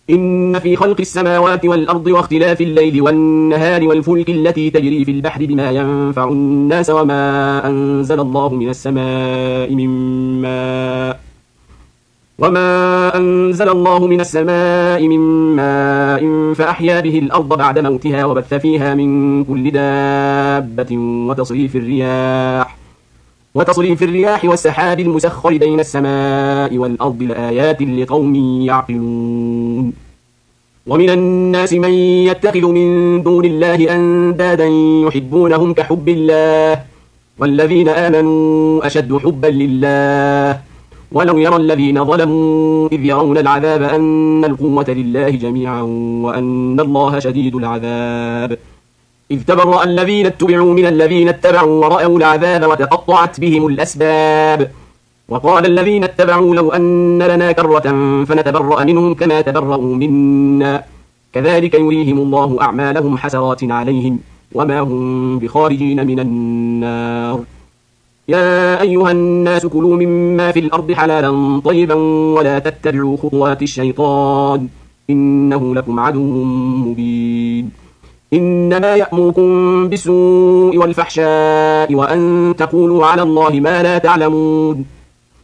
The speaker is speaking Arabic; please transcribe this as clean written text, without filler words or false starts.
إن في خلق السماوات والأرض واختلاف الليل والنهار والفلك التي تجري في البحر بما ينفع الناس وما أنزل الله من السماء من ماء فأحيا به الأرض بعد موتها وبث فيها من كل دابة وتصريف الرياح والسحاب المسخر بين السماء والأرض لآيات لقوم يعقلون ومن الناس من يتخذ من دون الله أندادا يحبونهم كحب الله والذين آمنوا أشد حبا لله ولو يرى الذين ظلموا إذ يرون العذاب أن القوة لله جميعا وأن الله شديد العذاب إذ تبرأ الذين اتبعوا من الذين اتبعوا ورأوا العذاب وتقطعت بهم الأسباب وقال الذين اتبعوا لو أن لنا كرة فنتبرأ منهم كما تبرأوا منا كذلك يريهم الله أعمالهم حسرات عليهم وما هم بخارجين من النار يا أيها الناس كلوا مما في الأرض حلالا طيبا ولا تتبعوا خطوات الشيطان إنه لكم عدو مبين إنما يأمركم بالسوء والفحشاء وأن تقولوا على الله ما لا تعلمون